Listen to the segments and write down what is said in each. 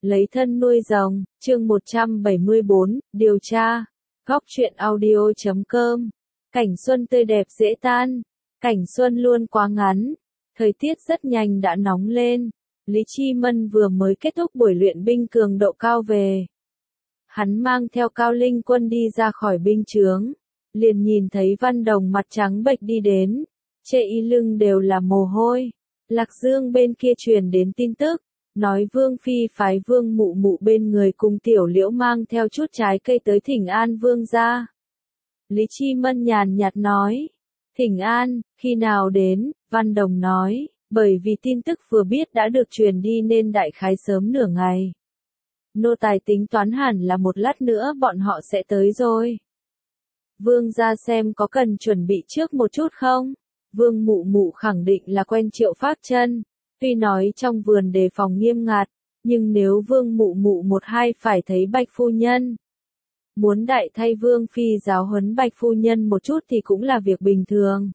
lấy thân nuôi rồng, chương 174, điều tra. Góc truyện audio.com. Cảnh xuân tươi đẹp dễ tan. Cảnh xuân luôn quá ngắn. Thời tiết rất nhanh đã nóng lên. Lý Chi Mân vừa mới kết thúc buổi luyện binh cường độ cao về. Hắn mang theo Cao Linh Quân đi ra khỏi binh chướng. Liền nhìn thấy Văn Đồng mặt trắng bệch đi đến. Chệ y lưng đều là mồ hôi. Lạc Dương bên kia truyền đến tin tức. Nói Vương Phi phái Vương Mụ Mụ bên người cùng Tiểu Liễu mang theo chút trái cây tới thỉnh an Vương gia. Lý Chi Mân nhàn nhạt nói. Thỉnh an, khi nào đến, Văn Đồng nói, bởi vì tin tức vừa biết đã được truyền đi nên đại khái sớm nửa ngày. Nô tài tính toán hẳn là một lát nữa bọn họ sẽ tới rồi. Vương gia xem có cần chuẩn bị trước một chút không? Vương Mụ Mụ khẳng định là quen Triệu Phác Chân. Tuy nói trong vườn đề phòng nghiêm ngặt, nhưng nếu Vương Mụ Mụ một hai phải thấy Bạch Phu Nhân. Muốn đại thay Vương Phi giáo huấn Bạch Phu Nhân một chút thì cũng là việc bình thường.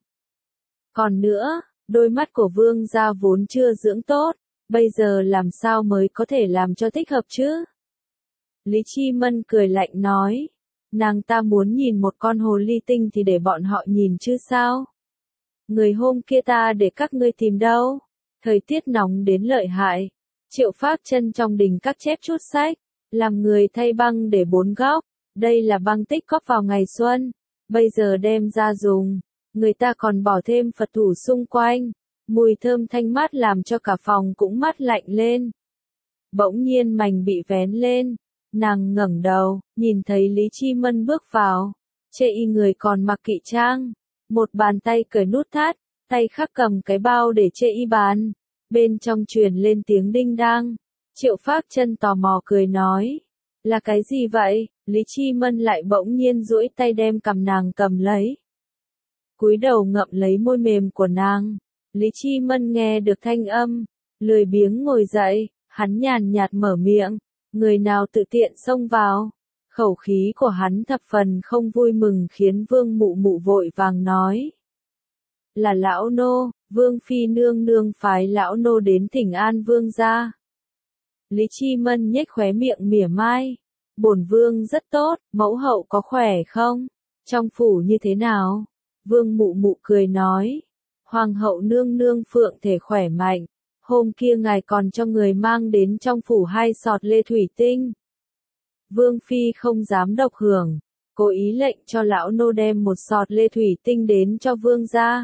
Còn nữa, đôi mắt của Vương gia vốn chưa dưỡng tốt, bây giờ làm sao mới có thể làm cho thích hợp chứ? Lý Chi Mân cười lạnh nói, nàng ta muốn nhìn một con hồ ly tinh thì để bọn họ nhìn chứ sao? Người hôm kia ta để các ngươi tìm đâu? Thời tiết nóng đến lợi hại. Triệu Phác Chân trong đình các chép chút sách, làm người thay băng để 4 góc. Đây là băng tích góp vào ngày xuân, bây giờ đem ra dùng. Người ta còn bỏ thêm Phật thủ xung quanh. Mùi thơm thanh mát làm cho cả phòng cũng mát lạnh lên. Bỗng nhiên mành bị vén lên. Nàng ngẩng đầu, nhìn thấy Lý Chi Mân bước vào. Chệ y người còn mặc kỵ trang. Một bàn tay cởi nút thắt, tay khác cầm cái bao để chệ y bàn. Bên trong truyền lên tiếng đinh đang. Triệu Phác Chân tò mò cười nói. Là cái gì vậy? Lý Chi Mân lại bỗng nhiên duỗi tay đem cầm nàng cầm lấy. Cúi đầu ngậm lấy môi mềm của nàng. Lý Chi Mân nghe được thanh âm. Lười biếng ngồi dậy, hắn nhàn nhạt mở miệng. Người nào tự tiện xông vào? Khẩu khí của hắn thập phần không vui mừng khiến Vương Mụ Mụ vội vàng nói. Là lão nô, Vương Phi nương nương phái lão nô đến thỉnh an Vương gia. Lý Chi Mân nhếch khóe miệng mỉa mai. Bổn Vương rất tốt, mẫu hậu có khỏe không? Trong phủ như thế nào? Vương Mụ Mụ cười nói. Hoàng hậu nương nương phượng thể khỏe mạnh. Hôm kia ngài còn cho người mang đến trong phủ 2 sọt lê thủy tinh. Vương Phi không dám độc hưởng, cố ý lệnh cho lão nô đem 1 sọt lê thủy tinh đến cho Vương gia.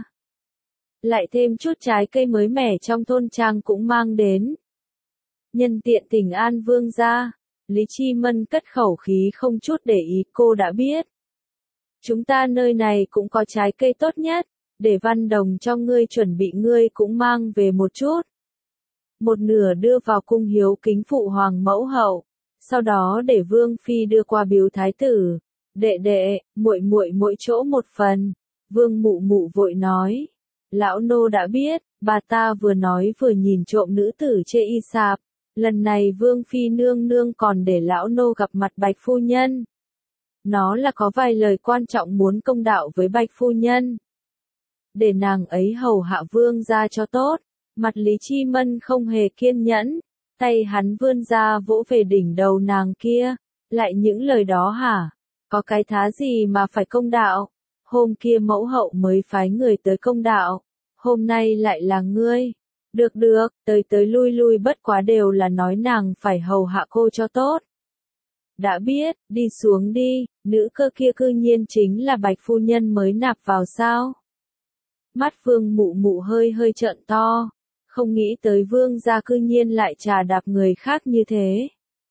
Lại thêm chút trái cây mới mẻ trong thôn trang cũng mang đến. Nhân tiện thỉnh an Vương gia, Lý Chi Mân cất khẩu khí không chút để ý, cô đã biết. Chúng ta nơi này cũng có trái cây tốt nhất, để Văn Đồng cho ngươi chuẩn bị, ngươi cũng mang về một chút. Một nửa đưa vào cung hiếu kính phụ hoàng mẫu hậu, sau đó để Vương Phi đưa qua biếu thái tử. Đệ đệ, muội muội mỗi chỗ một phần. Vương Mụ Mụ vội nói. Lão nô đã biết, bà ta vừa nói vừa nhìn trộm nữ tử chê y sạp. Lần này Vương Phi nương nương còn để lão nô gặp mặt Bạch Phu Nhân. Nó là có vài lời quan trọng muốn công đạo với Bạch Phu Nhân. Để nàng ấy hầu hạ Vương gia cho tốt. Mặt Lý Chi Mân không hề kiên nhẫn. Tay hắn vươn ra vỗ về đỉnh đầu nàng kia. Lại những lời đó hả? Có cái thá gì mà phải công đạo? Hôm kia mẫu hậu mới phái người tới công đạo. Hôm nay lại là ngươi. Được được, tới lui lui bất quá đều là nói nàng phải hầu hạ cô cho tốt. Đã biết, đi xuống đi, nữ cơ kia cư nhiên chính là Bạch Phu Nhân mới nạp vào sao? Mắt Vương Mụ Mụ hơi hơi trợn to. Không nghĩ tới Vương gia cư nhiên lại trà đạp người khác như thế.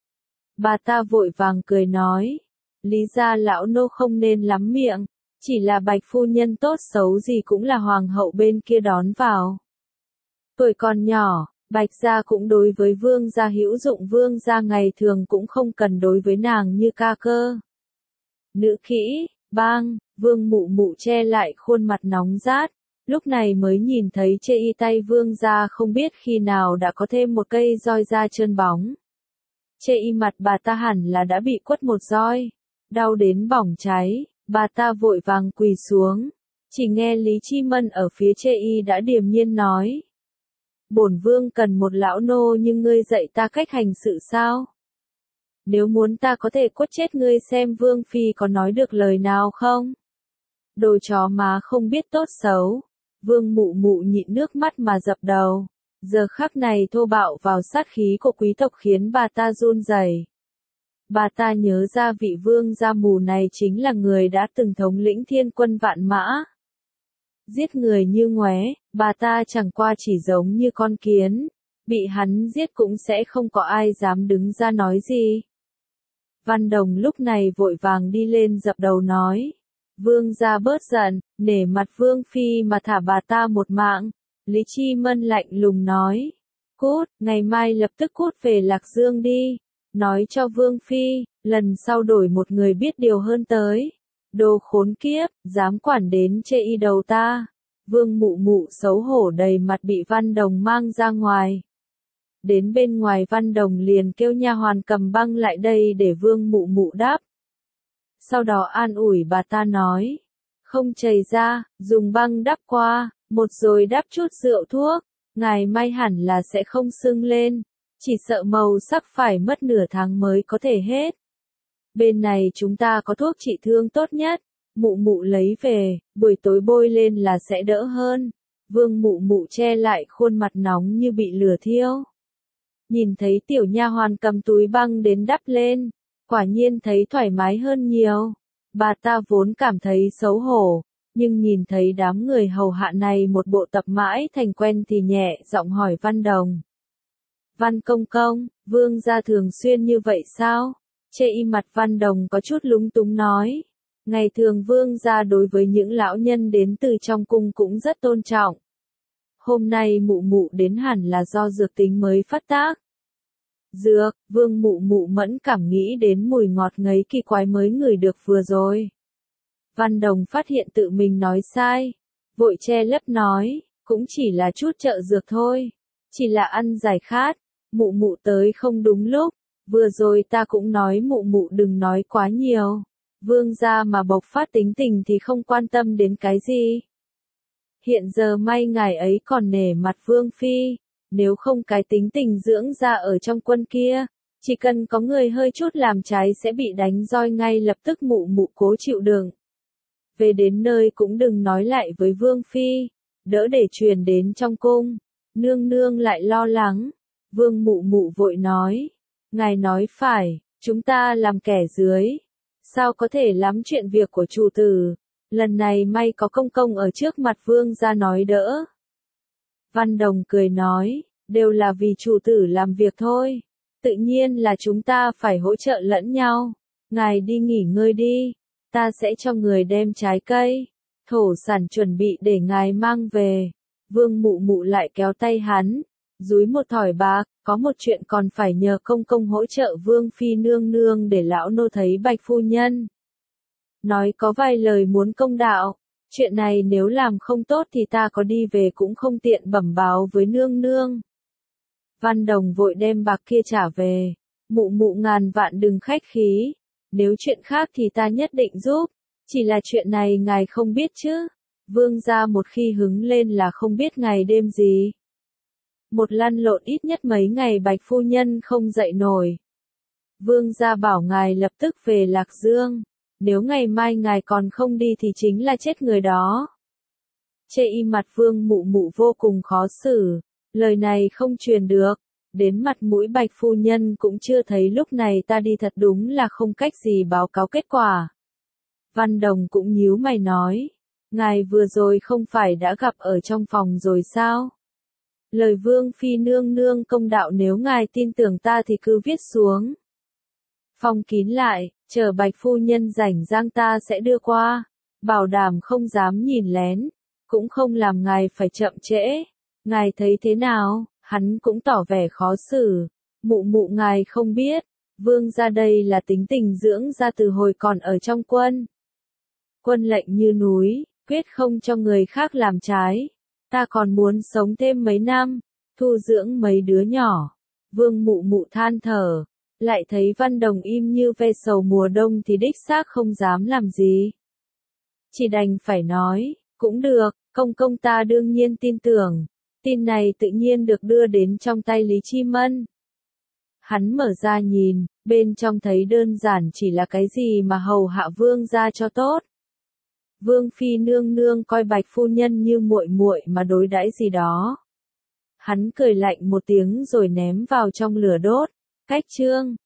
Bà ta vội vàng cười nói. Lý gia lão nô không nên lắm miệng. Chỉ là Bạch Phu Nhân tốt xấu gì cũng là hoàng hậu bên kia đón vào. Tuổi còn nhỏ, Bạch gia cũng đối với Vương gia hữu dụng, Vương gia ngày thường cũng không cần đối với nàng như ca cơ. Nữ kỹ, bang, Vương Mụ Mụ che lại khuôn mặt nóng rát, lúc này mới nhìn thấy chê y tay Vương gia không biết khi nào đã có thêm một cây roi da trơn bóng. Chê y mặt bà ta hẳn là đã bị quất một roi, đau đến bỏng cháy, bà ta vội vàng quỳ xuống. Chỉ nghe Lý Chi Mân ở phía chê y đã điềm nhiên nói. bổn vương cần một lão nô như ngươi dạy ta cách hành sự sao? Nếu muốn ta có thể quất chết ngươi xem vương phi có nói được lời nào không? Đồ chó má không biết tốt xấu. Vương Mụ Mụ nhịn nước mắt mà dập đầu. Giờ khắc này thô bạo vào sát khí của quý tộc khiến bà ta run rẩy. Bà ta nhớ ra vị vương gia mù này chính là người đã từng thống lĩnh thiên quân vạn mã. Giết người như ngoé, bà ta chẳng qua chỉ giống như con kiến. Bị hắn giết cũng sẽ không có ai dám đứng ra nói gì. Văn Đồng lúc này vội vàng đi lên dập đầu nói. Vương gia bớt giận, nể mặt vương phi mà thả bà ta một mạng. Lý Chi Mân lạnh lùng nói. Cút, ngày mai lập tức cút về Lạc Dương đi. Nói cho vương phi, lần sau đổi một người biết điều hơn tới. Đồ khốn kiếp, dám quản đến chê y đầu ta. Vương Mụ Mụ xấu hổ đầy mặt bị Văn Đồng mang ra ngoài. Đến bên ngoài Văn Đồng liền kêu nha hoàn cầm băng lại đây để Vương Mụ Mụ đắp. Sau đó an ủi bà ta nói, không chảy ra, dùng băng đắp qua, một rồi đắp chút rượu thuốc, ngày mai hẳn là sẽ không sưng lên, chỉ sợ màu sắc phải mất nửa tháng mới có thể hết. Bên này chúng ta có thuốc trị thương tốt nhất, Mụ Mụ lấy về, buổi tối bôi lên là sẽ đỡ hơn. Vương Mụ Mụ che lại khuôn mặt nóng như bị lửa thiêu. Nhìn thấy tiểu nha hoàn cầm túi băng đến đắp lên, quả nhiên thấy thoải mái hơn nhiều. Bà ta vốn cảm thấy xấu hổ, nhưng nhìn thấy đám người hầu hạ này một bộ tập mãi thành quen thì nhẹ giọng hỏi Văn Đồng. Văn công công, vương gia thường xuyên như vậy sao? Chê y mặt Văn Đồng có chút lúng túng nói. Ngày thường vương gia đối với những lão nhân đến từ trong cung cũng rất tôn trọng. Hôm nay Mụ Mụ đến hẳn là do dược tính mới phát tác. Dược, Vương Mụ Mụ mẫn cảm nghĩ đến mùi ngọt ngấy kỳ quái mới ngửi được vừa rồi. Văn Đồng phát hiện tự mình nói sai, vội che lấp nói, cũng chỉ là chút trợ dược thôi, chỉ là ăn giải khát, Mụ Mụ tới không đúng lúc, vừa rồi ta cũng nói Mụ Mụ đừng nói quá nhiều, vương gia mà bộc phát tính tình thì không quan tâm đến cái gì. Hiện giờ may ngài ấy còn nể mặt vương phi. Nếu không cái tính tình dưỡng ra ở trong quân kia, chỉ cần có người hơi chút làm trái sẽ bị đánh roi ngay lập tức. Mụ Mụ cố chịu đựng. Về đến nơi cũng đừng nói lại với vương phi, đỡ để truyền đến trong cung. Nương nương lại lo lắng. Vương Mụ Mụ vội nói, ngài nói phải, chúng ta làm kẻ dưới, sao có thể lắm chuyện việc của chủ tử. Lần này may có công công ở trước mặt vương gia nói đỡ. Văn Đồng cười nói, đều là vì chủ tử làm việc thôi. Tự nhiên là chúng ta phải hỗ trợ lẫn nhau. Ngài đi nghỉ ngơi đi. Ta sẽ cho người đem trái cây, thổ sản chuẩn bị để ngài mang về. Vương Mụ Mụ lại kéo tay hắn, dúi một thỏi bạc, có một chuyện còn phải nhờ công công hỗ trợ vương phi nương nương để lão nô thấy Bạch phu nhân. Nói có vài lời muốn công đạo. Chuyện này nếu làm không tốt thì ta có đi về cũng không tiện bẩm báo với nương nương. Văn Đồng vội đem bạc kia trả về. Mụ Mụ ngàn vạn đừng khách khí. Nếu chuyện khác thì ta nhất định giúp. Chỉ là chuyện này ngài không biết chứ. Vương gia một khi hứng lên là không biết ngày đêm gì. Một lăn lộn ít nhất mấy ngày Bạch phu nhân không dậy nổi. Vương gia bảo ngài lập tức về Lạc Dương. Nếu ngày mai ngài còn không đi thì chính là chết người đó. Chê y mặt Vương Mụ Mụ vô cùng khó xử. Lời này không truyền được. Đến mặt mũi Bạch phu nhân cũng chưa thấy lúc này ta đi thật đúng là không cách gì báo cáo kết quả. Văn Đồng cũng nhíu mày nói. Ngài vừa rồi không phải đã gặp ở trong phòng rồi sao? Lời Vương phi nương nương công đạo nếu ngài tin tưởng ta thì cứ viết xuống. Phong kín lại, chờ Bạch phu nhân rảnh rang ta sẽ đưa qua, bảo đảm không dám nhìn lén, cũng không làm ngài phải chậm trễ. Ngài thấy thế nào? Hắn cũng tỏ vẻ khó xử. Mụ Mụ ngài không biết, vương gia đây là tính tình dưỡng ra từ hồi còn ở trong quân. Quân lệnh như núi, quyết không cho người khác làm trái. Ta còn muốn sống thêm mấy năm, thu dưỡng mấy đứa nhỏ. Vương Mụ Mụ than thở. Lại thấy Văn Đồng im như ve sầu mùa đông thì đích xác không dám làm gì. Chỉ đành phải nói, cũng được, công công ta đương nhiên tin tưởng. Tin này tự nhiên được đưa đến trong tay Lý Chi Mân. Hắn mở ra nhìn, bên trong thấy đơn giản chỉ là cái gì mà hầu hạ vương gia cho tốt. Vương phi nương nương coi Bạch phu nhân như muội muội mà đối đãi gì đó. Hắn cười lạnh một tiếng rồi ném vào trong lửa đốt. Cách chương